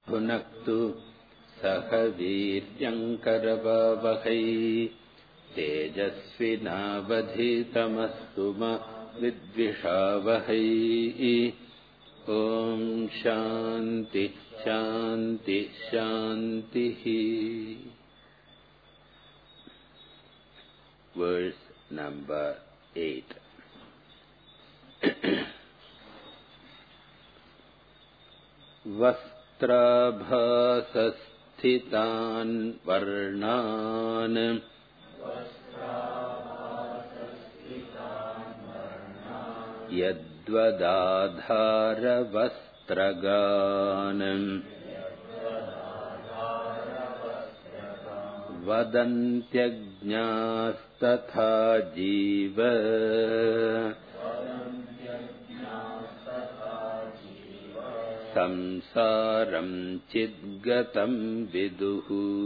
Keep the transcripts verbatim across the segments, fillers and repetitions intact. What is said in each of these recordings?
भुनक्तु सह वीर्यङ्करवावहै तेजस्विनावधीतमस्तु मा विद्विषावहै। ओम शांति शांति शांति। Verse number eight. वस्त्राभासस्थितान् वर्णान् यद्वदाधारवस्त्रगान् वदन्त्यज्ञास्तथा जीव संसारं चिद्गतं विदुः।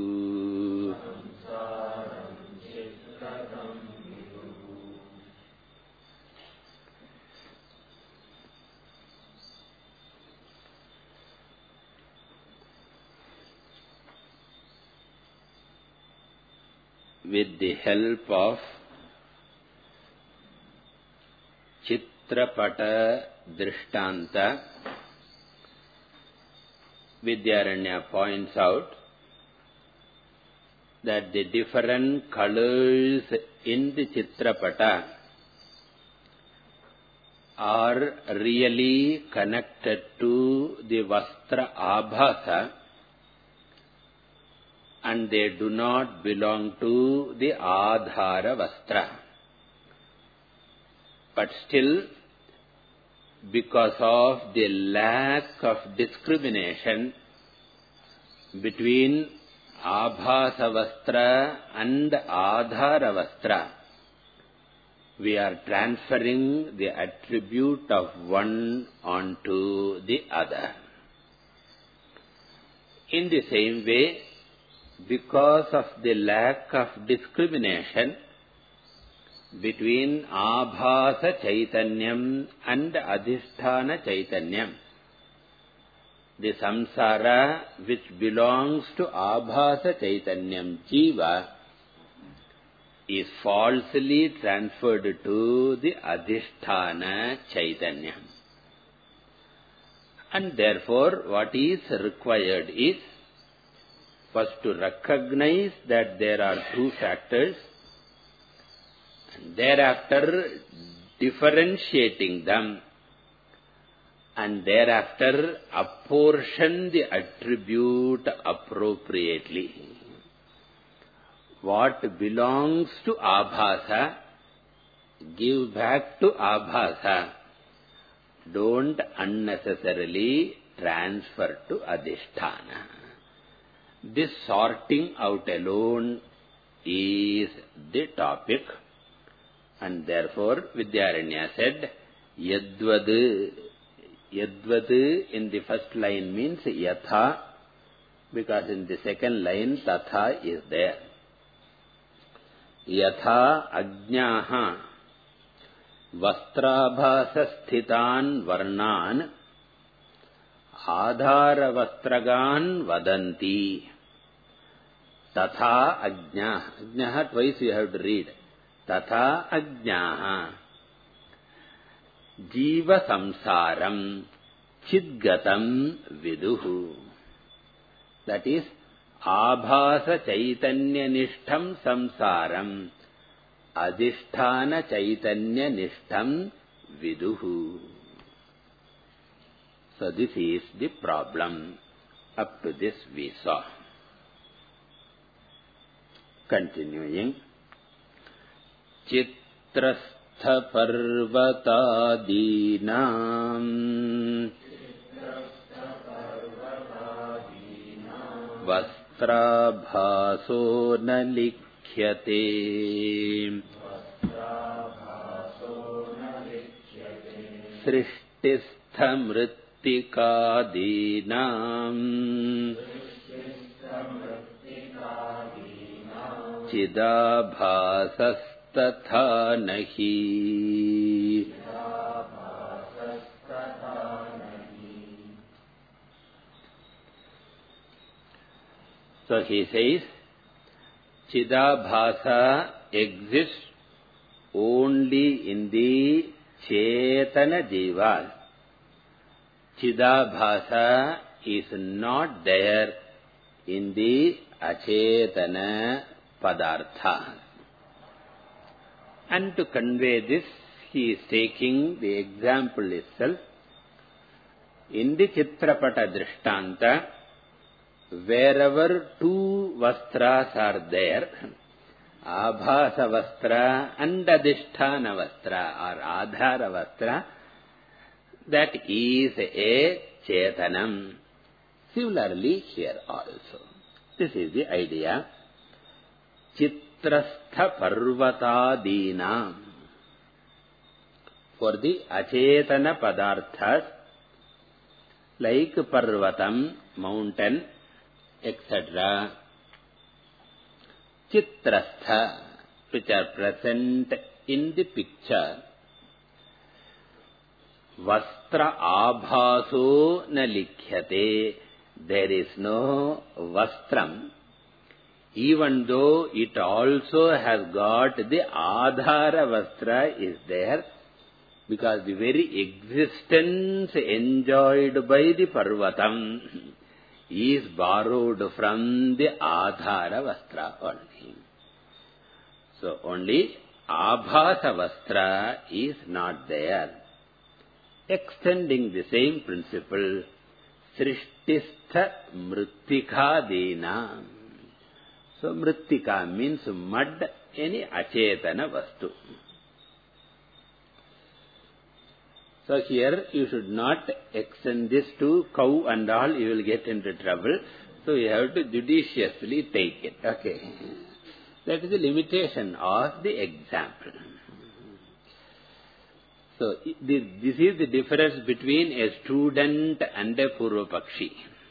With the help of Chitrapata Drishtanta, Vidyaranya points out that the different colors in the Chitrapata are really connected to the Vastra Abhasa, and they do not belong to the Adhara Vastra. But still, because of the lack of discrimination between Abhasa Vastra and Adhara Vastra, we are transferring the attribute of one onto the other. In the same way, because of the lack of discrimination between Abhasa Chaitanyam and Adhisthana Chaitanyam, the samsara which belongs to Abhasa Chaitanyam Jiva is falsely transferred to the Adhisthana Chaitanyam. And therefore, what is required is first to recognize that there are two factors, and thereafter differentiating them, and thereafter apportion the attribute appropriately. What belongs to Abhasa, give back to Abhasa. Don't unnecessarily transfer to Adhisthana. This sorting out alone is the topic, and therefore Vidyaranya said, Yadvad. Yadvad in the first line means Yatha, because in the second line Tatha is there. Yatha Ajnaha Vastrabhasa Sthitan Varnan Adhara Vastragan Vadanti. Tatha Ajnaha. Ajnaha twice you have to read. Tatha Ajnaha Jiva Samsaram Chidgatam Viduhu. That is, Abhasa Chaitanya Nishtham Samsaram Adhisthana Chaitanya Nishtham Viduhu. So this is the problem. Up to this we saw. Continuing. Chitrastha Parvatadinam Vastrabhaso na likhyate Srishtistha mrittikadinam Chidabhasastatha nahi. So he says, Chidabhasa exists only in the Chetana Jivas. Chidabhasa is not there in the Achetana Padartha. And to convey this, he is taking the example itself. In the Chitrapata Drishtanta, wherever two vastras are there, Abhasa vastra and Adhisthana vastra or Adhara vastra, that is a Chetanam. Similarly here also. This is the idea. Chitrastha Parvatadinam. For the Achetana Padarthas, like Parvatam, mountain, et cetera. Chitrastha, which are present in the picture. Vastra abhaso na likhyate. There is no vastram, even though it also has got the adhara vastra is there, because the very existence enjoyed by the Parvatam is borrowed from the adhara vastra only. So only abhasa vastra is not there. Extending the same principle, Srishtistha Mrittika Dina. So Mrittika means mud, any achetana vastu. So here you should not extend this to cow and all, you will get into trouble. So you have to judiciously take it. Okay. That is the limitation of the example. So this is the difference between a student and a Purvapakshi.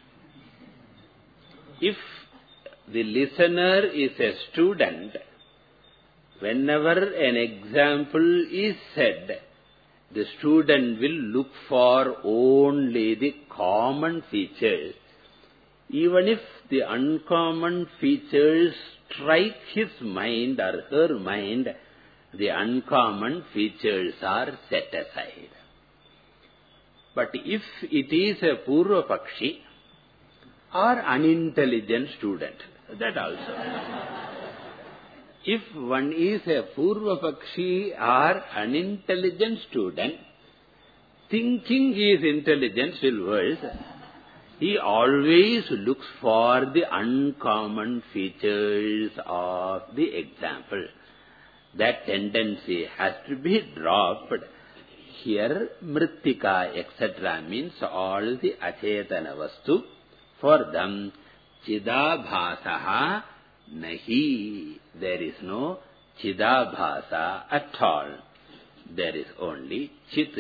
If the listener is a student, whenever an example is said, the student will look for only the common features. Even if the uncommon features strike his mind or her mind, the uncommon features are set aside. But if it is a Purvapakshi or unintelligent student, that also. If one is a Purvapakshi or unintelligent student, thinking he is intelligent still worse, he always looks for the uncommon features of the example. That tendency has to be dropped. Here, Mrittika, et cetera means all the achetana vastu. For them, Chidabhasaha nahi. There is no Chidabhasa at all. There is only Chit.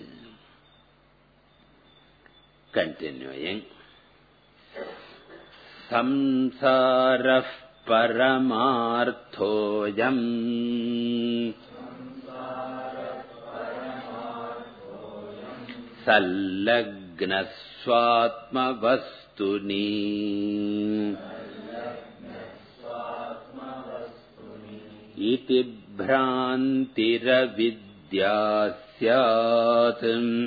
Continuing. Samsarah Paramarthoyam Sallagna Swatma Vastuni Iti Bhrantira Vidya Syat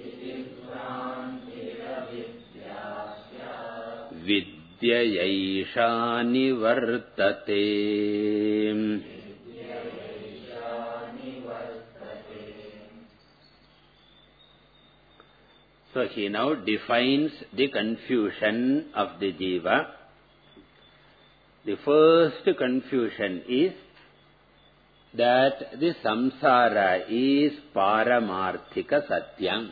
Vidyayaisha nivartate. So he now defines the confusion of the jiva. The first confusion is that the samsara is paramarthika satyam.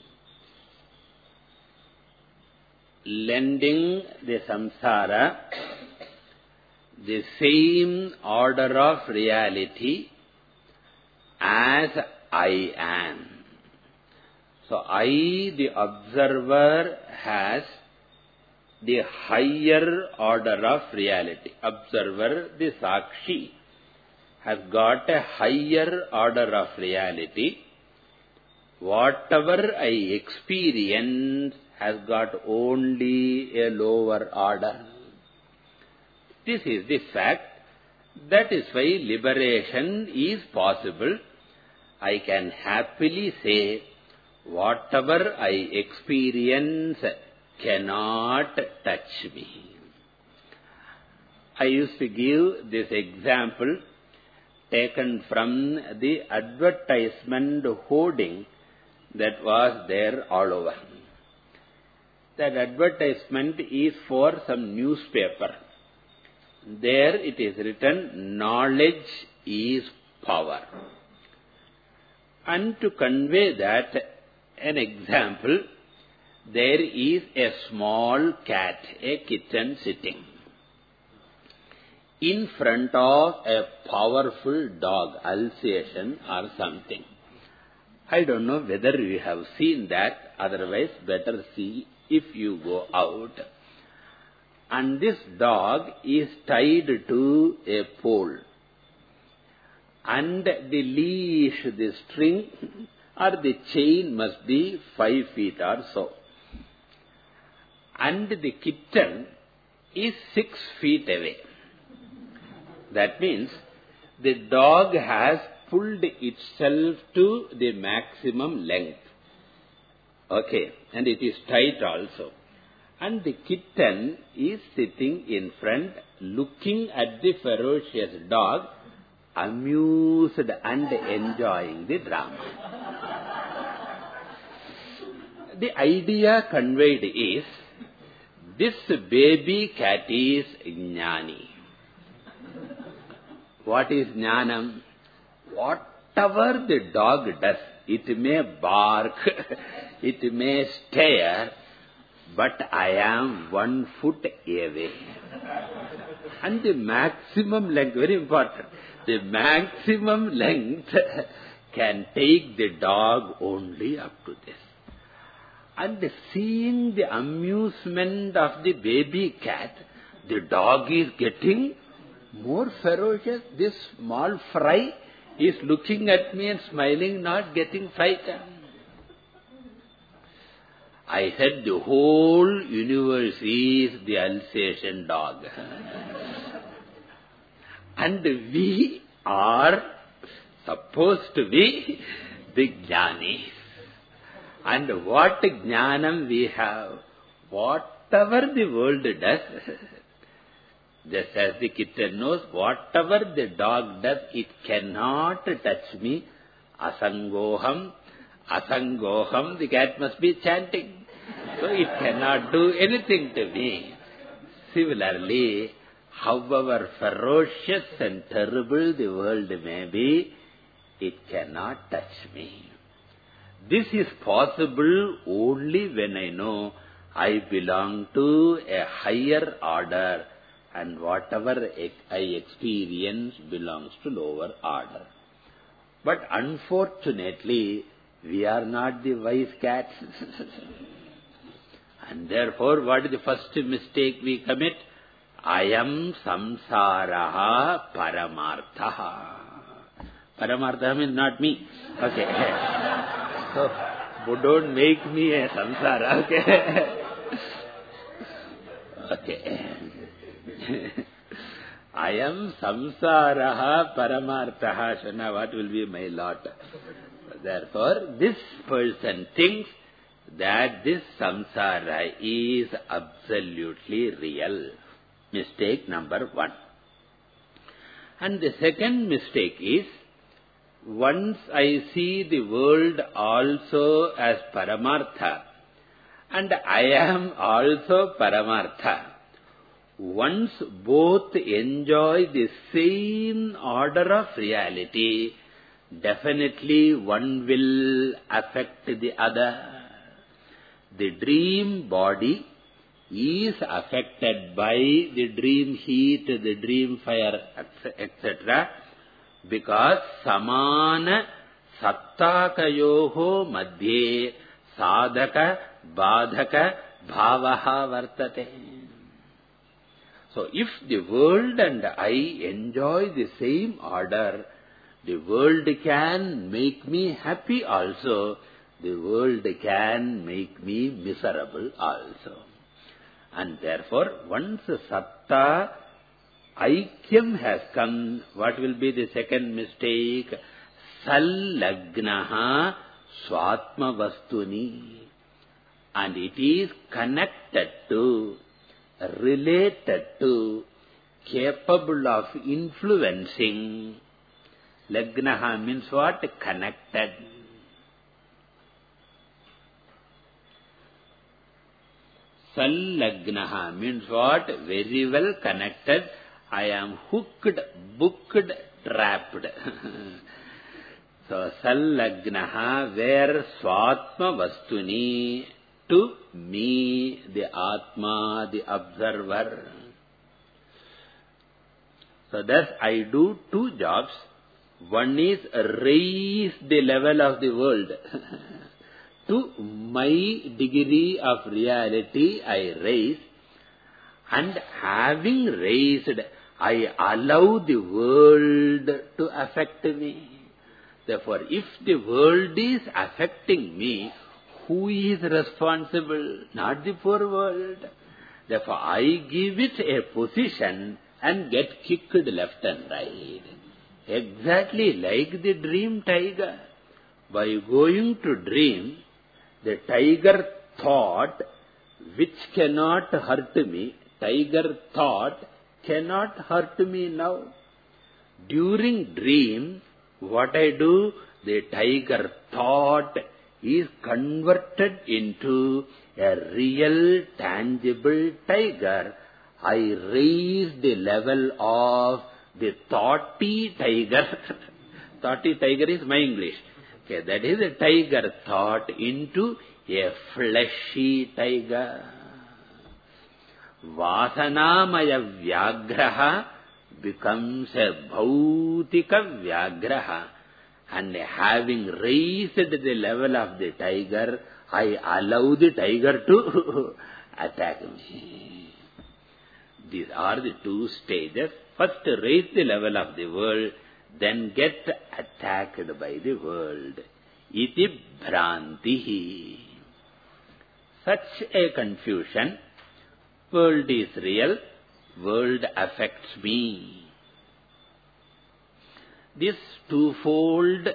Lending the samsara the same order of reality as I am. So I, the observer, has the higher order of reality. Observer, the Sakshi, has got a higher order of reality. Whatever I experience has got only a lower order. This is the fact. That is why liberation is possible. I can happily say, whatever I experience cannot touch me. I used to give this example taken from the advertisement hoarding that was there all over. That advertisement is for some newspaper. There it is written, knowledge is power. And to convey that, an example, there is a small cat, a kitten sitting in front of a powerful dog, Alsatian or something. I don't know whether you have seen that, otherwise better see if you go out. And this dog is tied to a pole. And the leash, the string or the chain must be five feet or so. And the kitten is six feet away. That means the dog has pulled itself to the maximum length. Okay, and it is tight also. And the kitten is sitting in front, looking at the ferocious dog, amused and enjoying the drama. The idea conveyed is, this baby cat is Jnani. What is Jnanam? Whatever the dog does, it may bark, it may stare, but I am one foot away. And the maximum length, very important, the maximum length can take the dog only up to this. And seeing the amusement of the baby cat, the dog is getting more ferocious. This small fry is looking at me and smiling, not getting frightened. I said the whole universe is the Alsatian dog. And we are supposed to be the Jnanis. And what Jnanam we have, whatever the world does, just as the kitten knows, whatever the dog does, it cannot touch me. Asangoham, asangoham, the cat must be chanting. So it cannot do anything to me. Similarly, however ferocious and terrible the world may be, it cannot touch me. This is possible only when I know I belong to a higher order and whatever I experience belongs to lower order. But unfortunately, we are not the wise cats. And therefore, what is the first mistake we commit? Ayam samsaraha paramarthaha. Paramartha means not me. Okay. So, don't make me a samsara. Okay. Okay. Ayam samsaraha paramarthaha. Shana, what will be my lot? Therefore, this person thinks that this samsara is absolutely real. Mistake number one. And the second mistake is, once I see the world also as Paramartha, and I am also Paramartha, once both enjoy the same order of reality, definitely one will affect the other. The dream body is affected by the dream heat, the dream fire, et cetera, because samana sattakayoho madhye sadhaka badhaka bhavaha vartate. So if the world and I enjoy the same order, the world can make me happy also, the world can make me miserable also. And therefore, once satta Aikyam has come. What will be the second mistake? Sallagnaha swatma vastuni. And it is connected to, related to, capable of influencing. Lagnaha means what? Connected. Sallagnaha means what? Very well connected. I am hooked, booked, trapped. So, Sallagnaha, where swatma vastuni, to me, the Atma, the observer. So, thus I do two jobs. One is raise the level of the world. To my degree of reality, I raise. And having raised, I allow the world to affect me. Therefore, if the world is affecting me, who is responsible? Not the poor world. Therefore, I give it a position and get kicked left and right. Exactly like the dream tiger. By going to dream, the tiger thought, which cannot hurt me, tiger thought cannot hurt me now. During dream, what I do, the tiger thought is converted into a real, tangible tiger. I raise the level of the thoughty tiger. Thoughty tiger is my English. Okay, that is a tiger thought into a fleshy tiger. Vasanamaya vyagraha becomes a bhautika vyagraha. And having raised the level of the tiger, I allow the tiger to attack me. These are the two stages. First, raise the level of the world, then get attacked by the world. Iti bhrantihi. Such a confusion. World is real, world affects me. This twofold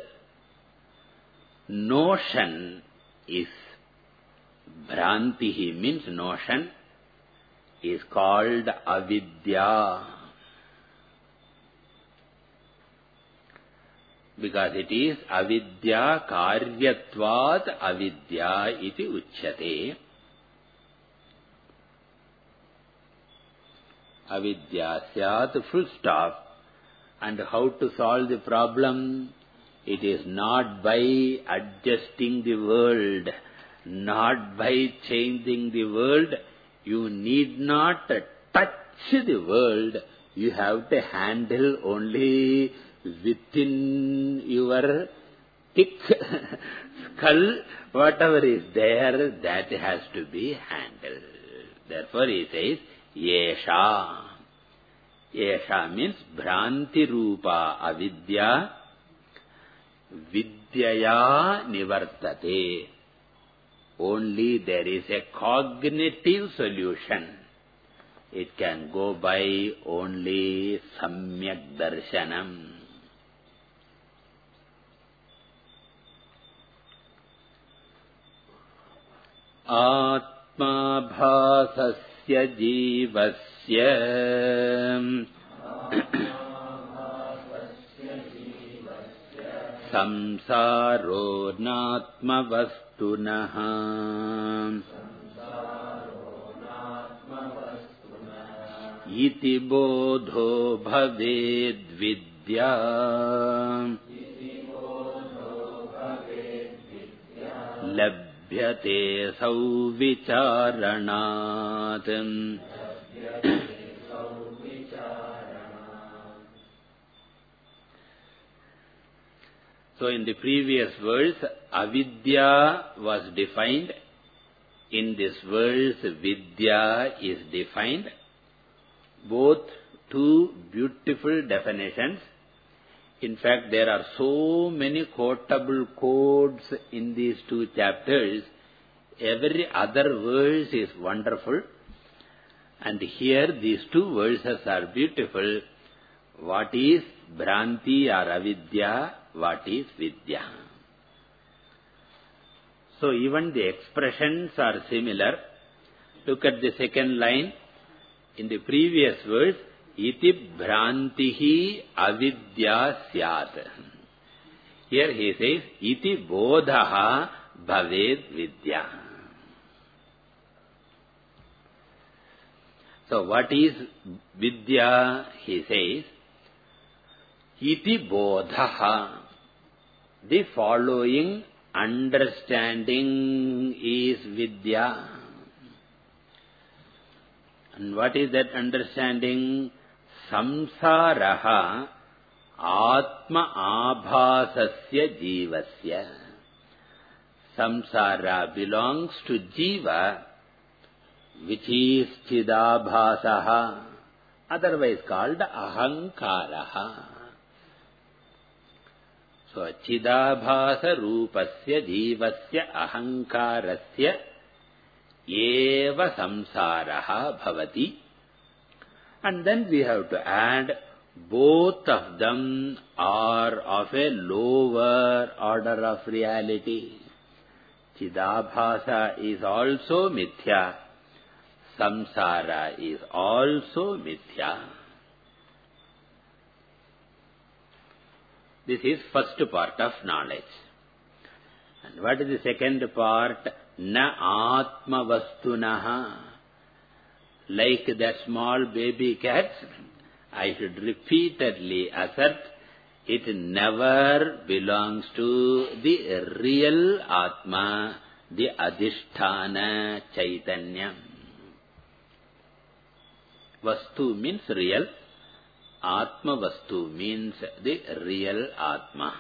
notion is, bhrantihi means notion, is called avidya. Because it is avidya karyatvat avidya iti uchyate. Avidya syat, full stop. And how to solve the problem? It is not by adjusting the world, not by changing the world. You need not touch the world. You have to handle only within your thick skull, whatever is there, that has to be handled. Therefore he says, yesha. Yesha means bhranti rupa avidya, vidyaya nivartate. Only there is a cognitive solution. It can go by only samyak darshanam. Atma bhasasya jivasya samsaro natma vastunaha iti bodho bhaved vidya labhyate sauvicharanat. So in the previous verse, avidya was defined. In this verse, vidya is defined. Both two beautiful definitions. In fact, there are so many quotable codes in these two chapters. Every other verse is wonderful. And here these two verses are beautiful. What is Bhranti or Avidya? What is Vidya? So even the expressions are similar. Look at the second line. In the previous verse, Iti Bhrantihi Avidya Syat. Here he says, Iti Bodhaha Bhaved Vidya. So what is Vidya? He says, Iti Bodhaha. The following understanding is Vidya. And what is that understanding? Samsaraha Atma Abhasasya Jivasya. Samsara belongs to Jiva, which is Chidabhasaha, otherwise called Ahankaraha. So, Chidabhasa Rupasya Jivasya Ahankarasya Eva Samsaraha Bhavati. And then we have to add, both of them are of a lower order of reality. Chidabhasa is also Mithya. Samsara is also Mithya. This is first part of knowledge. And what is the second part? Na Atma Vastunaha. Like that small baby cat, I should repeatedly assert, it never belongs to the real Atma, the Adhisthana Chaitanya. Vastu means real. Atma Vastu means the real Atma.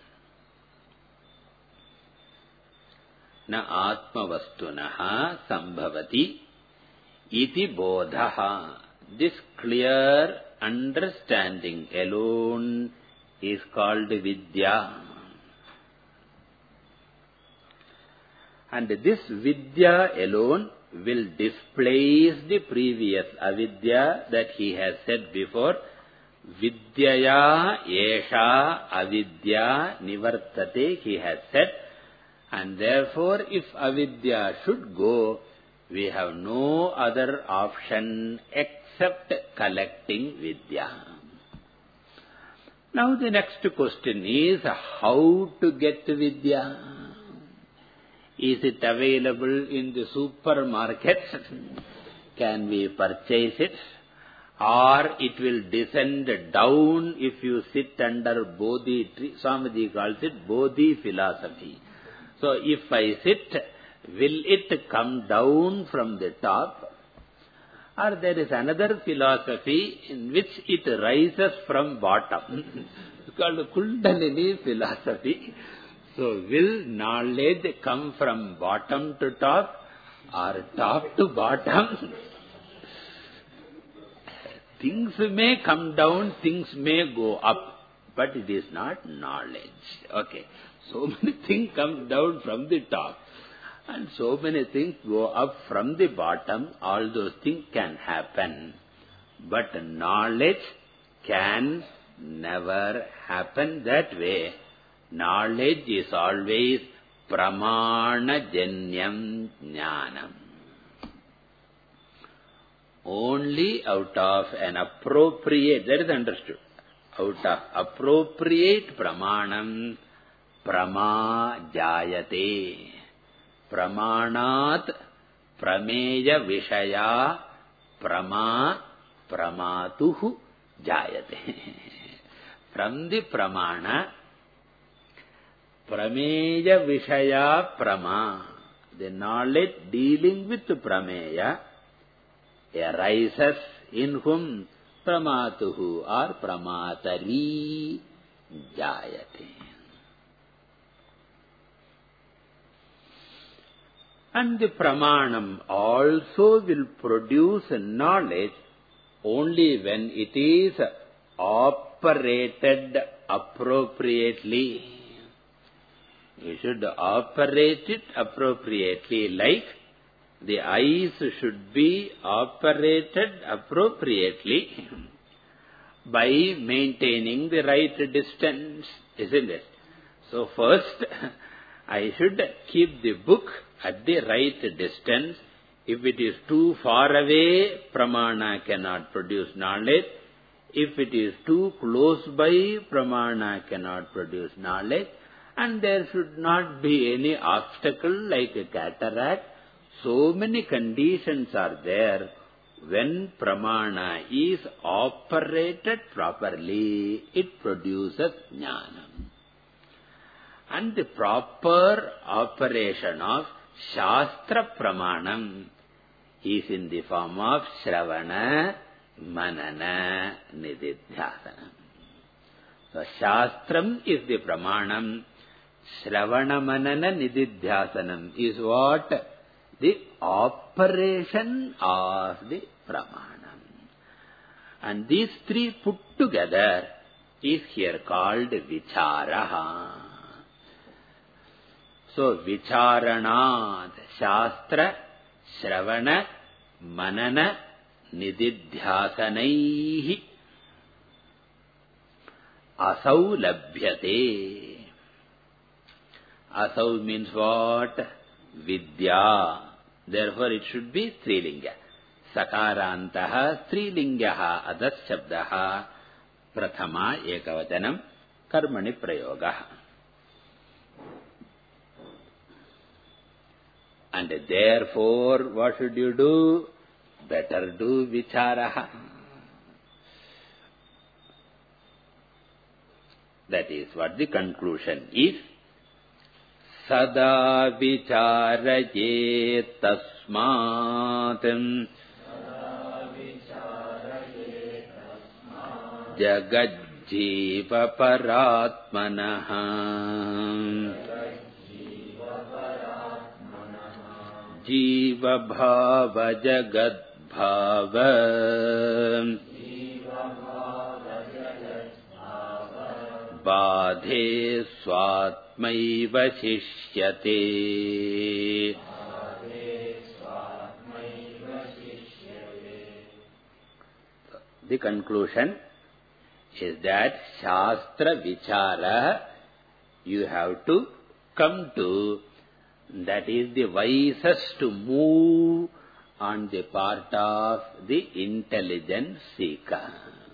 Na Atma Vastunaha Sambhavati iti bodhaha. This clear understanding alone is called Vidya. And this Vidya alone will displace the previous Avidya that he has said before. Vidyaya Esha Avidya Nivartate, he has said. And therefore, if Avidya should go, we have no other option except collecting Vidya. Now the next question is, how to get Vidya? Is it available in the supermarket? Can we purchase it? Or it will descend down if you sit under Bodhi tree? Swamiji calls it Bodhi philosophy. So if I sit, will it come down from the top? Or there is another philosophy in which it rises from bottom. It's called Kundalini philosophy. So will knowledge come from bottom to top or top to bottom? Things may come down, things may go up, but it is not knowledge. Okay. So many things come down from the top. And so many things go up from the bottom. All those things can happen. But knowledge can never happen that way. Knowledge is always pramana janyam jnanam. Only out of an appropriate, that is understood, out of appropriate pramanam, prama jayate. Pramanat prameya vishaya prama pramatuhu jayate. From the pramana, prameya vishaya prama, the knowledge dealing with prameya arises in whom? Pramatuhu or pramatari jayate. And the pramanam also will produce knowledge only when it is operated appropriately. You should operate it appropriately, like the eyes should be operated appropriately by maintaining the right distance, isn't it? So first, I should keep the book at the right distance. If it is too far away, pramana cannot produce knowledge. If it is too close by, pramana cannot produce knowledge. And there should not be any obstacle like a cataract. So many conditions are there. When pramana is operated properly, it produces jnanam. And the proper operation of Shastra Pramanam is in the form of Shravana, Manana, Nididhyasana. So Shastram is the Pramanam. Shravana, Manana, Nididhyasanam is what? The operation of the Pramanam. And these three put together is here called Vicharaha. So Vicharanat, Shastra, Shravana, Manana, Nididhyasanaihi Asau labhyate. Asau means what? Vidya. Therefore it should be Strilinga. Sakarantaha Strilingaha Adas Shabdaha Prathama Ekavatanam Karmani Prayogaha. And therefore, what should you do? Better do vicharaha. That is what the conclusion is. Sada vicharaye tasmat jagadjiva paratmanaha Jiva bhava jagat bhava Badhe swatmaiva shishyate. The conclusion is that Shastra Vichara you have to come to. That is the wisest move on the part of the intelligent seeker.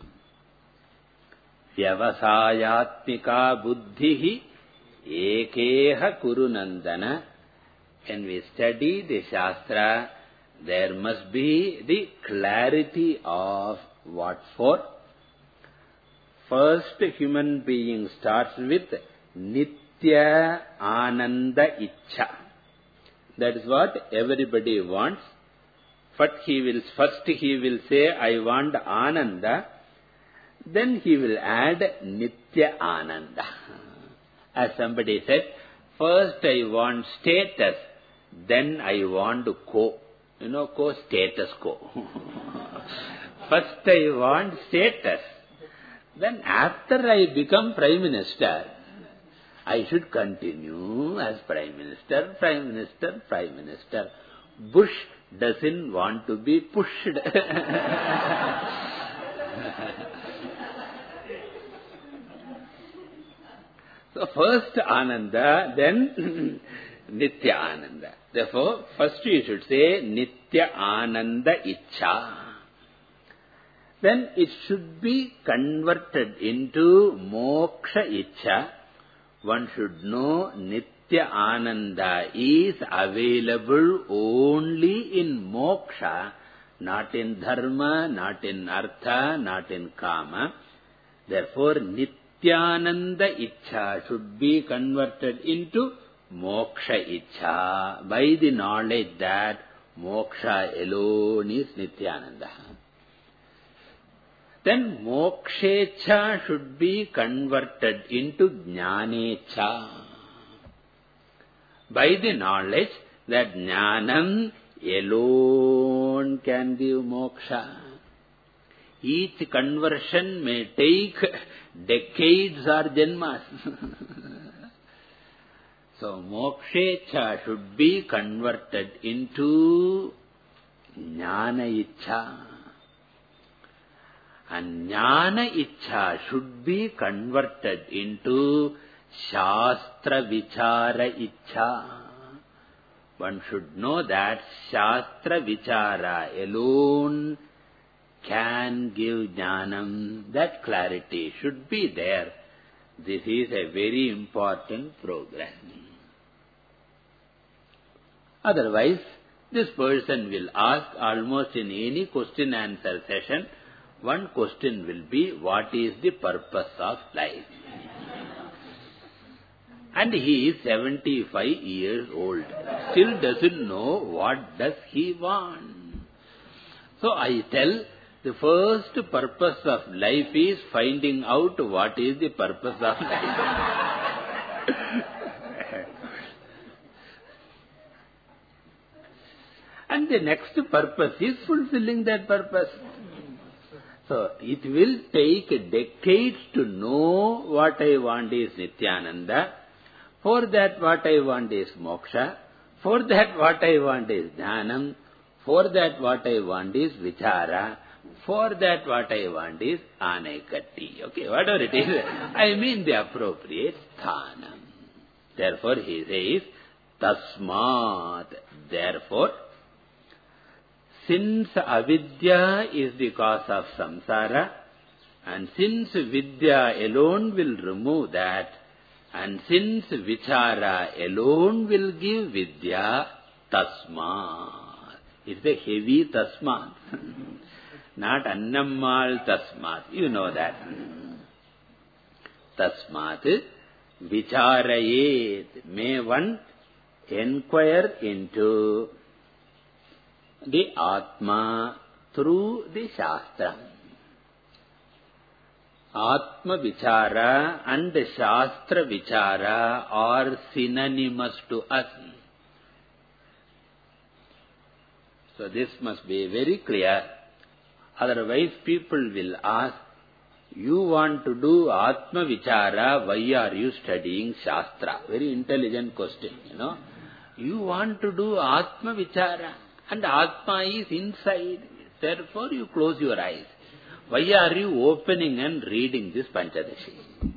Vyavasayatmika buddhihi ekeha kurunandana. When we study the Shastra, there must be the clarity of what for. First, human being starts with Nitya Ananda Ichha. That is what everybody wants. First he will, first he will say, I want Ananda. Then he will add Nitya Ananda. As somebody said, first I want status, then I want co. You know, co, status quo. First I want status. Then after I become Prime Minister, I should continue as Prime Minister, Prime Minister, Prime Minister. Bush doesn't want to be pushed. So first Ananda, then Nitya Ananda. Therefore, first you should say Nitya Ananda Ichha. Then it should be converted into Moksha Ichha. One should know Nitya Ananda is available only in Moksha, not in Dharma, not in Artha, not in Kama. Therefore, Nityananda Ichha should be converted into Moksha Ichha by the knowledge that Moksha alone is Nityananda. Then Mokshecha should be converted into Jnanecha by the knowledge that Jnanam alone can give moksha. Each conversion may take decades or janmas. So, mokshecha should be converted into jnana ichcha. And jnana ichcha should be converted into shastra vichara ichcha. One should know that shastra vichara alone can give jnanam. That clarity should be there. This is a very important program. Otherwise, this person will ask almost in any question answer session, one question will be, what is the purpose of life? And he is seventy-five years old, still doesn't know what does he want. So I tell, the first purpose of life is finding out what is the purpose of life. And the next purpose is fulfilling that purpose. So, it will take decades to know what I want is Nityananda. For that what I want is moksha. For that what I want is jnanam. For that what I want is vichara. For that what I want is anaikatti. Okay, whatever it is, I mean the appropriate sthanam. Therefore, he says, tasmat. Therefore, since avidya is the cause of samsara, and since vidya alone will remove that, and since vichara alone will give vidya, tasmat. It's a heavy tasmat. Not annammal tasmat. You know that. Tasmat vicharayet. May one inquire into the Atma through the Shastra. Atma Vichara and Shastra Vichara are synonymous to us. So this must be very clear. Otherwise people will ask, you want to do Atma Vichara, why are you studying Shastra? Very intelligent question, you know. You want to do Atma Vichara. And Atma is inside. Therefore, you close your eyes. Why are you opening and reading this Panchadashi?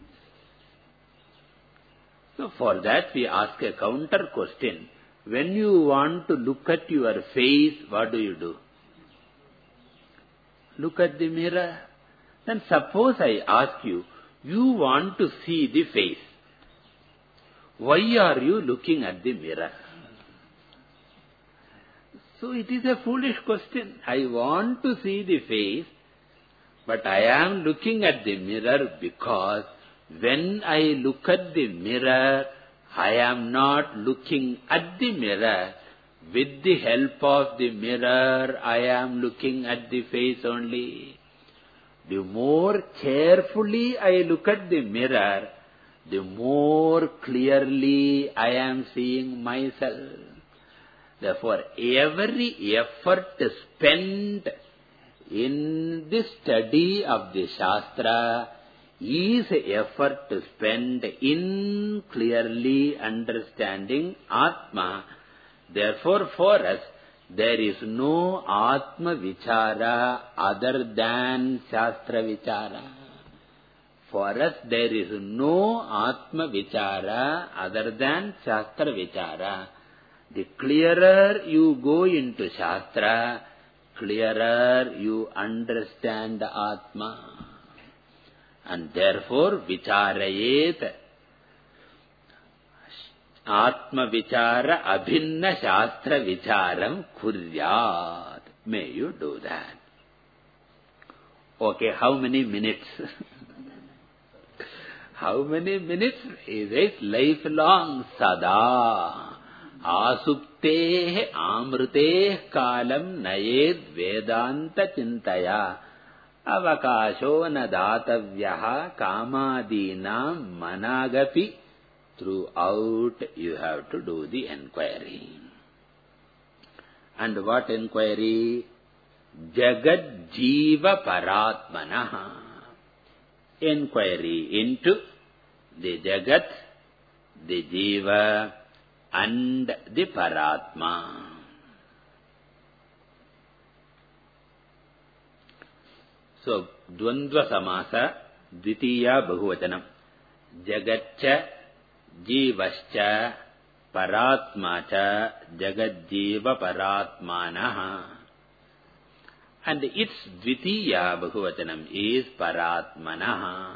So, for that we ask a counter question. When you want to look at your face, what do you do? Look at the mirror. Then suppose I ask you, you want to see the face. Why are you looking at the mirror? So it is a foolish question. I want to see the face, but I am looking at the mirror because when I look at the mirror, I am not looking at the mirror. With the help of the mirror, I am looking at the face only. The more carefully I look at the mirror, the more clearly I am seeing myself. Therefore, every effort spent in the study of the Shastra is effort spent in clearly understanding Atma. Therefore, for us, there is no Atma Vichara other than Shastra Vichara. For us, there is no Atma Vichara other than Shastra Vichara. The clearer you go into Shastra, clearer you understand Atma. And therefore, vicharayet, Atma Vichara Abhinna Shastra Vicharam Kuryat. May you do that. Okay, how many minutes? How many minutes? Is it lifelong sada? Asupteh amruteh kalam nayed vedanta chintaya avakasho nadatavyaha kamadinam managapi. Throughout you have to do the enquiry. And what enquiry? Jagat Jiva Paratmanaha. Enquiry into the Jagat, the Jiva and the Paratma. So, Dvandva Samasa, Dvitiya Bahuvachanam. Jagatcha, Jivascha, Paratmacha, Jagadjiva Paratmanaha. And its Dvitiya Bahuvachanam is Paratmanaha.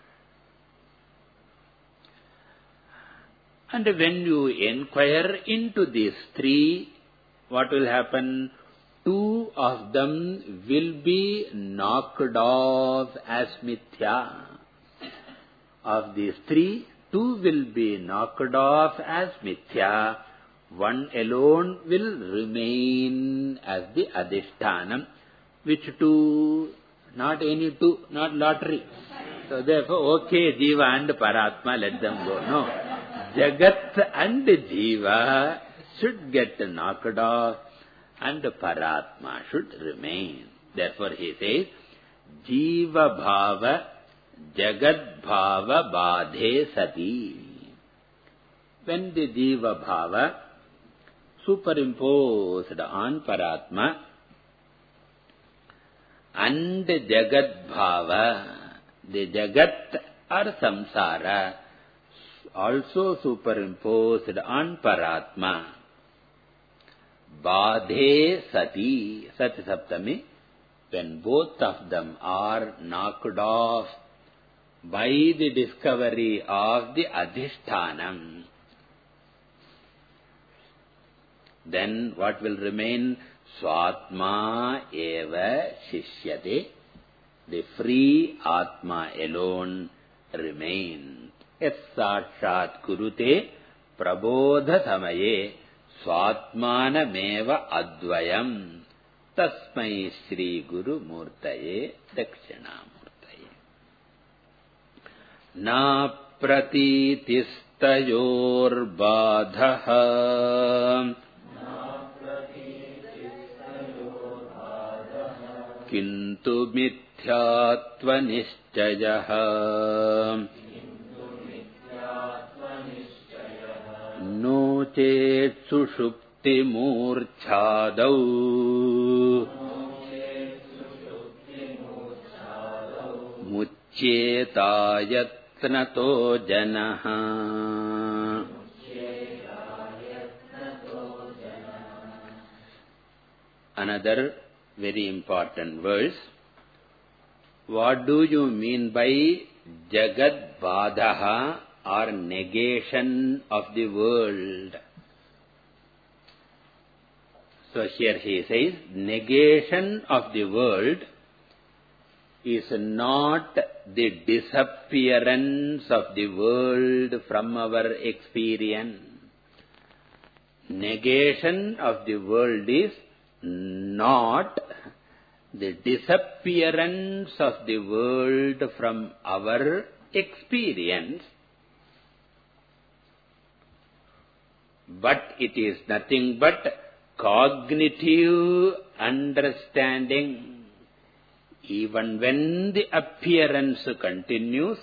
And when you inquire into these three, what will happen? Two of them will be knocked off as mithya. Of these three, two will be knocked off as mithya. One alone will remain as the adhishtanam. Which two? Not any two, not lottery. So therefore, okay, Jiva and Paratma, let them go. No. Jagat and Jiva should get knocked off and Paratma should remain. Therefore he says, Jiva Bhava Jagat Bhava Badhe Sati. When the Jiva Bhava superimposed on Paratma and Jagat Bhava, the Jagat or Samsara also superimposed on Paratma, Badhe Sati, Sati Saptami, when both of them are knocked off by the discovery of the Adhishtanam, then what will remain? Swatma eva shishyate. The free Atma alone remains. Yat sakshat kurute prabodha samaye swatmana meva advayam tasmai Shri Guru Murtaye Dakshina Murtaye. Na pratitistayor badhaha kintu mithyatva nishchayaha no chet sushupti murchadau muchyetayatnato janaha. Another very important verse. What do you mean by Jagat Badhaha or negation of the world? So here he says, negation of the world is not the disappearance of the world from our experience. Negation of the world is not the disappearance of the world from our experience, but it is nothing but cognitive understanding. Even when the appearance continues,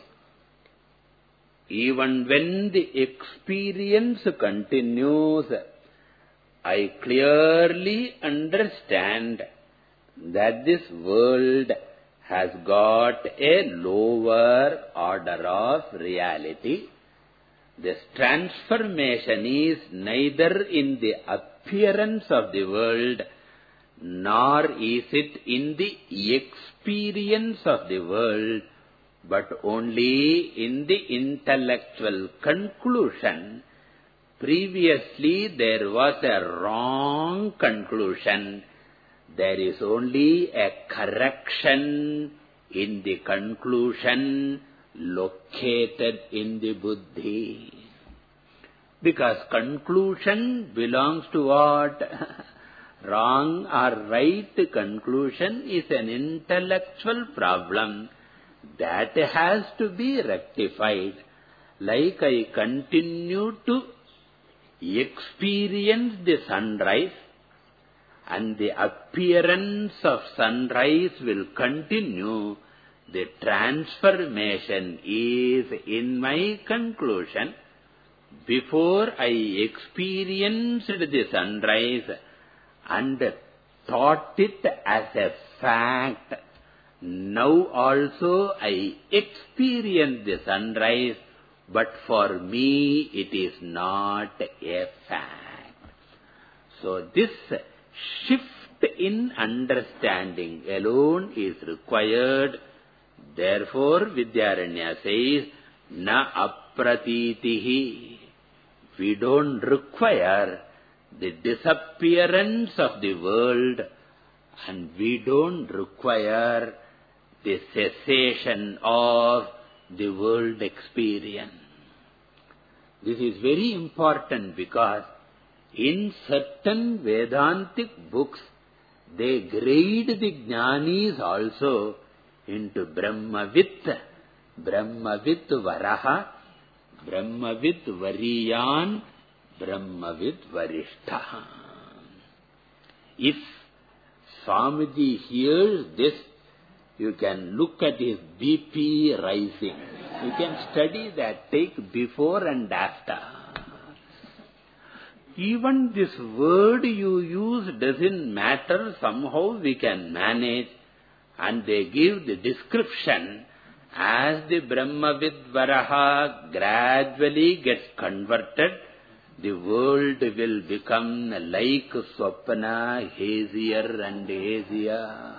even when the experience continues, I clearly understand that this world has got a lower order of reality. This transformation is neither in the appearance of the world, nor is it in the experience of the world, but only in the intellectual conclusion. Previously there was a wrong conclusion. There is only a correction in the conclusion located in the buddhi. Because conclusion belongs to what? Wrong or right conclusion is an intellectual problem that has to be rectified. Like I continue to experience the sunrise, and the appearance of sunrise will continue, the transformation is in my conclusion. before I experienced the sunrise and thought it as a fact, now also I experience the sunrise, but for me it is not a fact. So this shift in understanding alone is required. Therefore, Vidyaranya says, na apratitihi. We don't require the disappearance of the world, and we don't require the cessation of the world experience. This is very important because in certain Vedantic books, they grade the Jnanis also into Brahmavit, Brahmavit Varaha, Brahmavit Variyan, Brahmavit Varishtha. If Swamiji hears this, you can look at his B P rising. You can study that, take before and after. Even this word you use doesn't matter, somehow we can manage. And they give the description, as the Brahmavid Varaha gradually gets converted, the world will become like Swapna, hazier and hazier.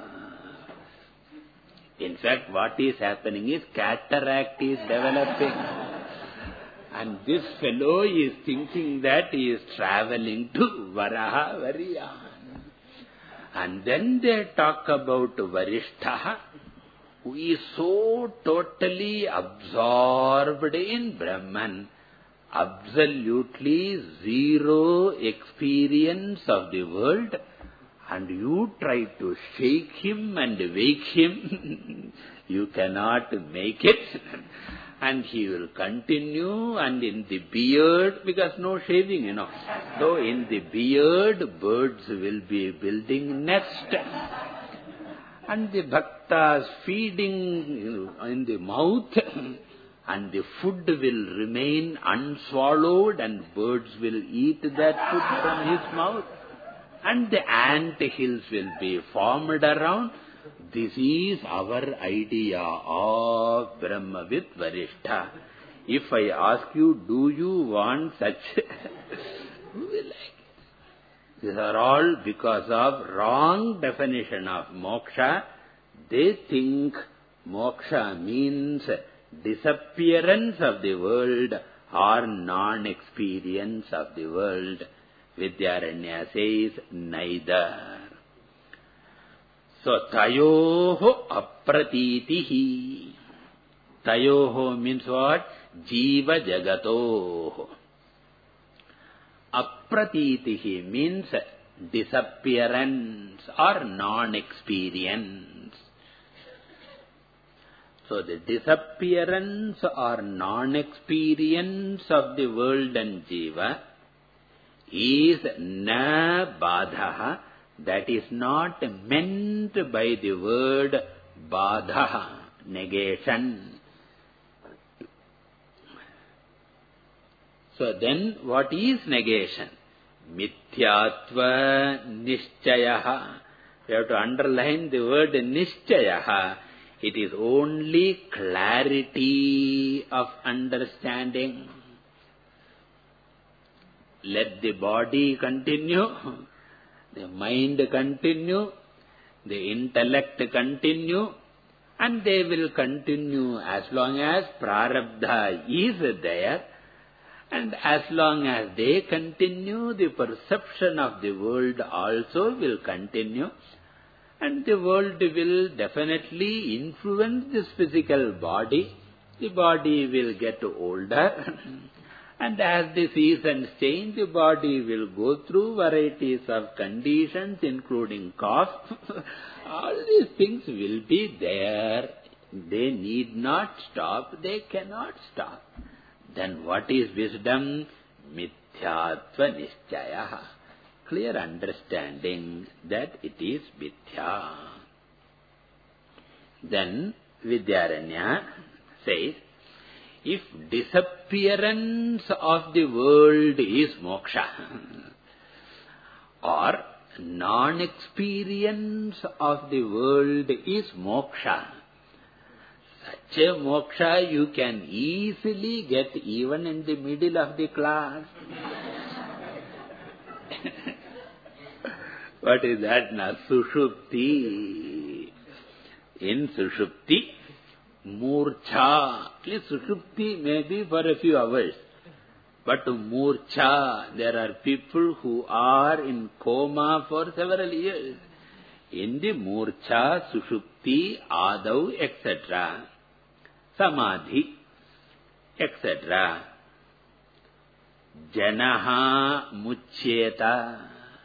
In fact, what is happening is cataract is developing. And this fellow is thinking that he is traveling to Varaha Variyan. And then they talk about Varishtha, who is so totally absorbed in Brahman, absolutely zero experience of the world, and you try to shake him and wake him, you cannot make it. And he will continue, and in the beard, because no shaving, you know. So in the beard, birds will be building nest. And the bhaktas feeding in the mouth, and the food will remain unswallowed, and birds will eat that food from his mouth. And the ant hills will be formed around. This is our idea of Brahmavit Varishtha. If I ask you, do you want such? Who will like it? These are all because of wrong definition of moksha. They think moksha means disappearance of the world or non-experience of the world. Vidyaranya says neither. So, tayoho apratitihi. Tayoho means what? Jiva jagatoho. Apratitihi means disappearance or non-experience. So, the disappearance or non-experience of the world and jiva is na badhaha. That is not meant by the word badha, negation. So then what is negation? Mithyatva nishchayaha. You have to underline the word nishchayaha. It is only clarity of understanding. Let the body continue. The mind continue, the intellect continue, and they will continue as long as prarabdha is there, and as long as they continue, the perception of the world also will continue, and the world will definitely influence this physical body. The body will get older. And as the seasons change, the body will go through varieties of conditions, including cough. All these things will be there. They need not stop. They cannot stop. Then what is wisdom? Mithyatva nishchaya. Clear understanding that it is mithya. Then Vidyaranya says, if disappearance of the world is moksha, or non-experience of the world is moksha, such a moksha you can easily get even in the middle of the class. What is that? Na sushupti. In sushupti, murcha. Sushupti may be for a few hours. But murcha, there are people who are in coma for several years. In the murcha, sushupti, adau, et cetera, samadhi, et cetera, janaha muchyeta.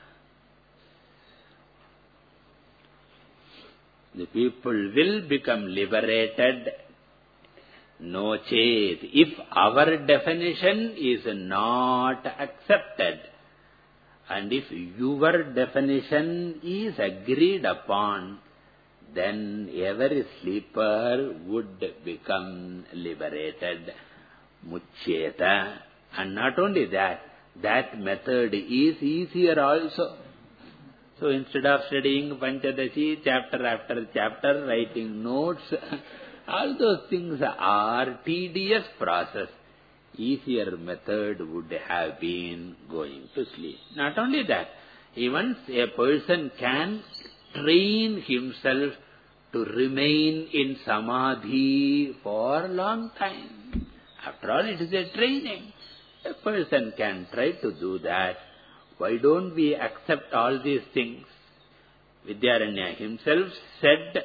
The people will become liberated. No chet. If our definition is not accepted, and if your definition is agreed upon, then every sleeper would become liberated. Muchyeta. And not only that, that method is easier also. So instead of studying Panchadashi chapter after chapter, writing notes, all those things are tedious process. Easier method would have been going to sleep. Not only that, even a person can train himself to remain in samadhi for a long time. After all, it is a training. A person can try to do that. Why don't we accept all these things? Vidyaranya himself said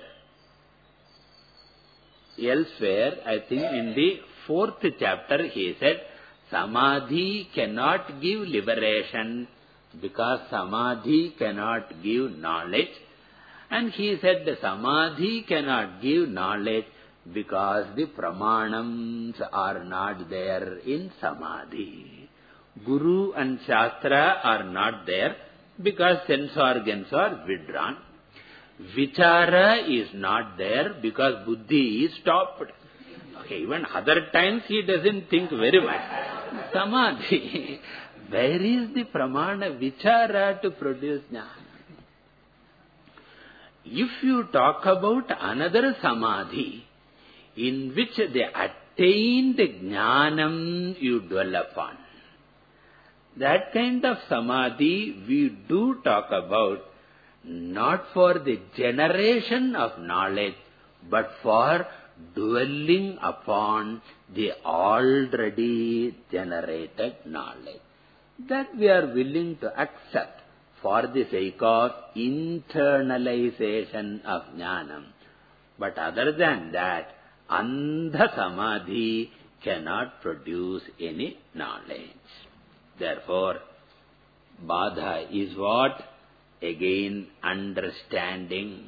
elsewhere, I think in the fourth chapter, he said, Samadhi cannot give liberation because Samadhi cannot give knowledge. And he said, Samadhi cannot give knowledge because the pramanams are not there in Samadhi. Guru and Shastra are not there because sense organs are withdrawn. Vichara is not there because buddhi is stopped. Okay, even other times he doesn't think very much. Samadhi. Where is the pramana vichara to produce jnana? If you talk about another samadhi in which the attained jnanam you dwell upon, that kind of samadhi we do talk about not for the generation of knowledge, but for dwelling upon the already generated knowledge. That we are willing to accept for the sake of internalization of jnanam. But other than that, andha samadhi cannot produce any knowledge. Therefore, Badha is what? Again, understanding.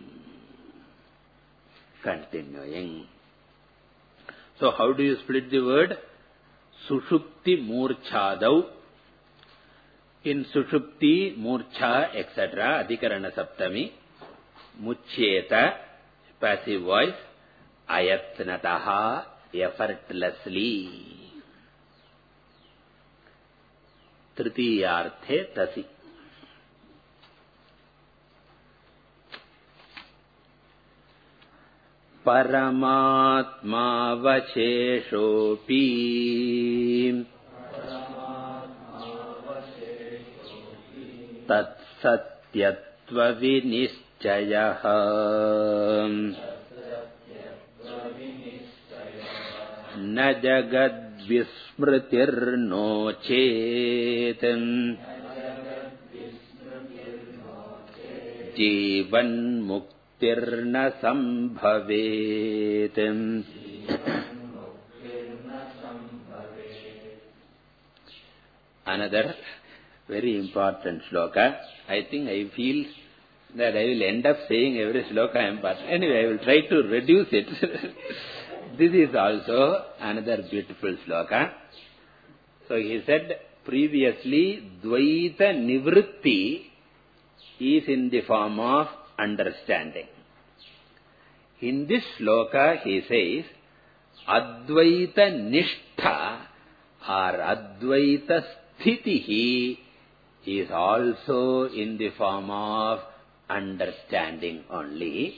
Continuing. So, how do you split the word? Sushupti murchadau. In Sushupti, Murcha, et cetera, Adhikarana Saptami, Muchyeta, passive voice, Ayatnataha, effortlessly. Tritiyarthe tasi. Paramatma vacheshopi tat satyatva vinischayaha na jagad vismritir no chetam jivan muktirna sambhavetam. Another very important shloka. I think I feel that I will end up saying every shloka important. Anyway, I will try to reduce it. This is also another beautiful shloka. So he said previously, Dvaita Nivritti is in the form of understanding. In this shloka he says, Advaita Nishtha or Advaita Sthitihi is also in the form of understanding only.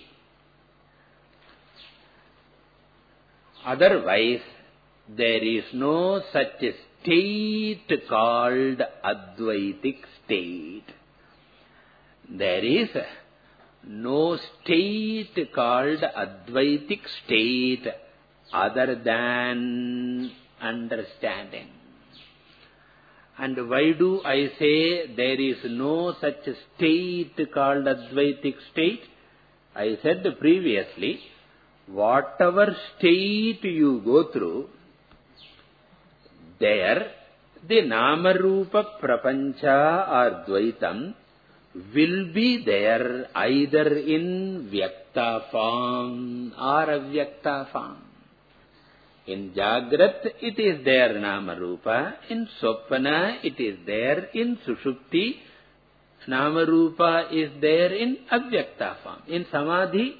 Otherwise, there is no such state called Advaitic state. There is no state called Advaitic state other than understanding. And why do I say there is no such state called Advaitic state? I said previously, whatever state you go through, there the Namarupa Prapancha or Dvaitam will be there either in Vyakta form or Avyakta form. In Jagrat it is there Namarupa, in Swapana it is there, in Sushupti Namarupa is there in Avyakta form. In Samadhi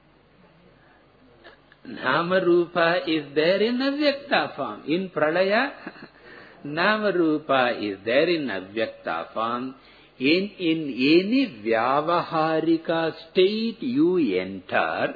Namarupa is there in Avyakta form. In Pralaya Namarupa is there in Avyakta form. In, in any Vyavaharika state you enter,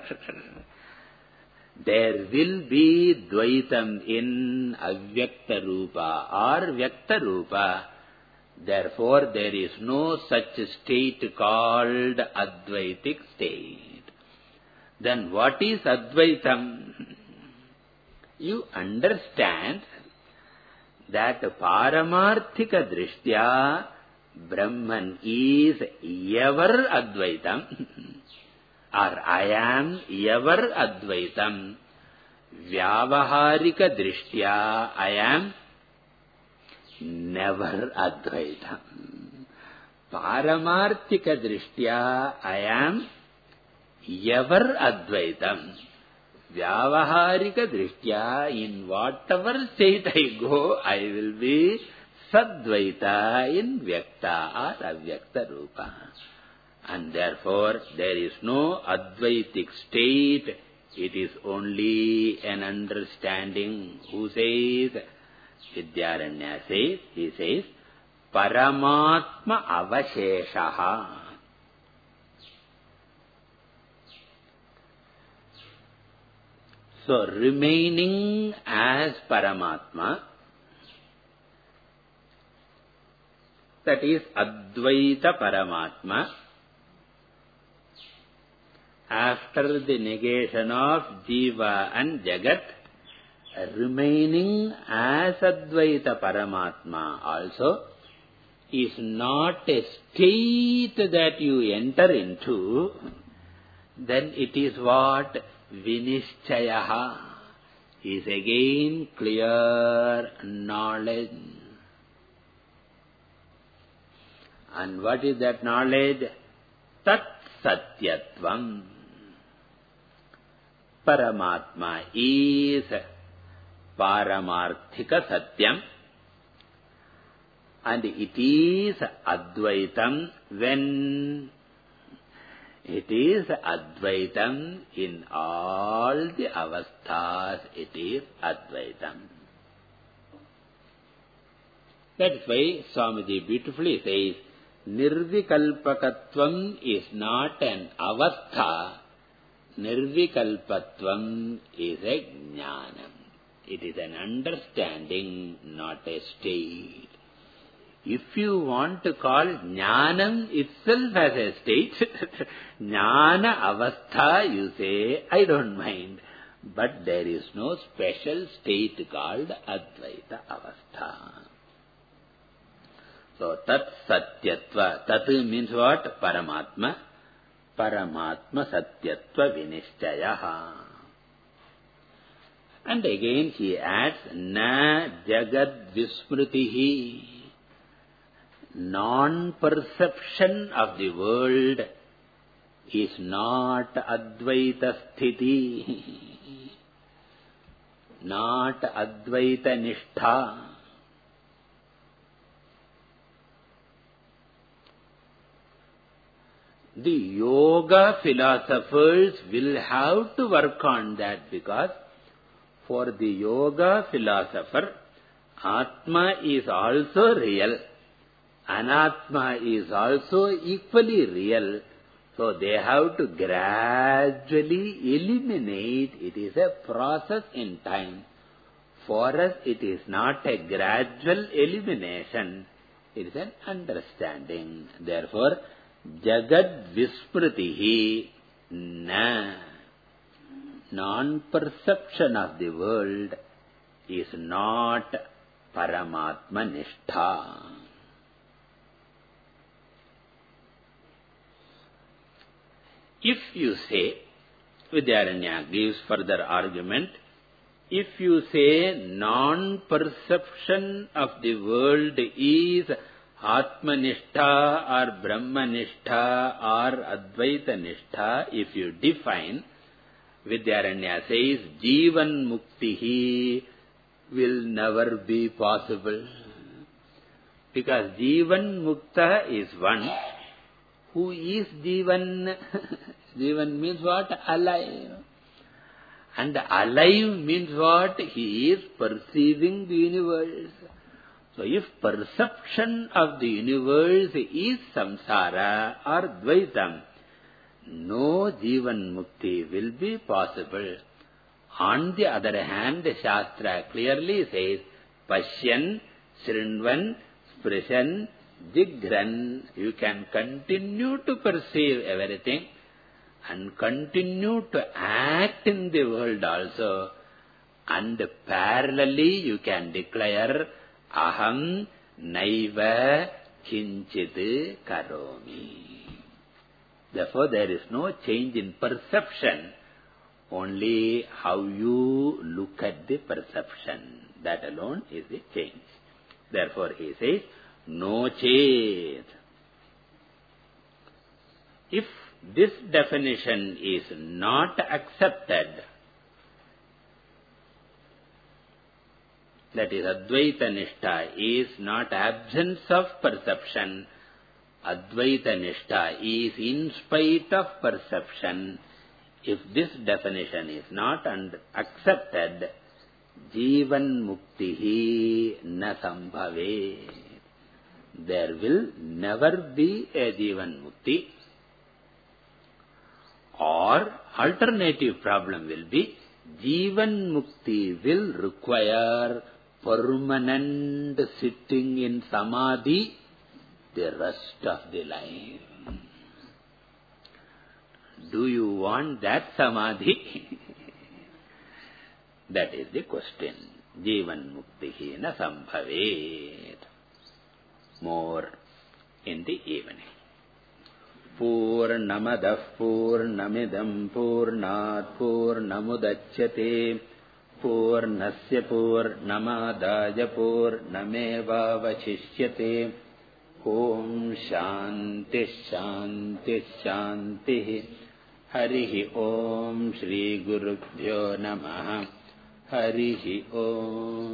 there will be Dvaitam in Avyakta Rupa or Vyakta Rupa. Therefore, there is no such state called Advaitic state. Then what is Advaitam? You understand that Paramarthika Drishtya Brahman is ever Advaitam or I am ever Advaitam. Vyavaharika Drishtya I am never Advaitam. Paramarthika Drishtya I am ever Advaitam. Vyavaharika Drishtya, in whatever state I go, I will be Sadvaita in Vyakta or Avyakta Rupa. And therefore, there is no Advaitic state. It is only an understanding. Who says? Vidyaranya says, he says, Paramatma Avasheshaha. So, remaining as Paramatma, that is Advaita Paramatma, after the negation of Jiva and Jagat, remaining as Advaita Paramatma also is not a state that you enter into. Then it is what? Vinishchayaha is again clear knowledge. And what is that knowledge? Tat Satyatvam. Paramatma is Paramarthika Satyam, and it is Advaitam when it is Advaitam in all the avasthas, it is Advaitam. That is why Swamiji beautifully says, Nirvikalpakatvam is not an avastha, Nirvikalpatvam is a jnanam. It is an understanding, not a state. If you want to call jnanam itself as a state, jnana avastha, you say, I don't mind. But there is no special state called Advaita avastha. So, tat satyatva. Tat means what? Paramatma. Paramatma satyatva vinishchayaha. And again he adds, na jagad vismritihi. Non-perception of the world is not Advaita sthiti, not Advaita nishtha. The yoga philosophers will have to work on that, because For the yoga philosopher, Atma is also real. Anatma is also equally real. So they have to gradually eliminate. It is a process in time. For us, it is not a gradual elimination. It is an understanding. Therefore, Jagad Vismritihi na. Non-perception of the world is not Paramatma Nishtha. If you say, Vidyaranya gives further argument, if you say non-perception of the world is Atmanishta or Brahmanishta or Advaita Nishtha, if you define, Vidyaranya says, Jivan Muktihi will never be possible. Because Jivan Mukta is one. Who is Jivan? Jivan means what? Alive. And alive means what? He is perceiving the universe. So if perception of the universe is samsara or dvaitam, no Jivan Mukti will be possible. On the other hand, Shastra clearly says, Pashyan, Srinvan, Sprishan, Jigran, you can continue to perceive everything and continue to act in the world also. And parallelly you can declare, Aham Naiva Kinchit Karomi. Therefore, there is no change in perception, only how you look at the perception. That alone is the change. Therefore, he says, no change. If this definition is not accepted, that is, Advaita Nishtha is not absence of perception, Advaita Nishtha is in spite of perception. If this definition is not accepted, Jivan Muktihi na sambhave. There will never be a Jivan Mukti. Or alternative problem will be, Jivan Mukti will require permanent sitting in Samadhi the rest of the life. Do you want that Samadhi? That is the question. Jivan Muktihi na sambhavet. More in the evening. Purnamadah Purnamidam Purnat Purnamudachyate Purnasya Purnamadaya Purnameva Vachishyate. Om Shanti Shanti Shanti. Harihi Om Shri Gurubhyo Namaha. Harihi Om.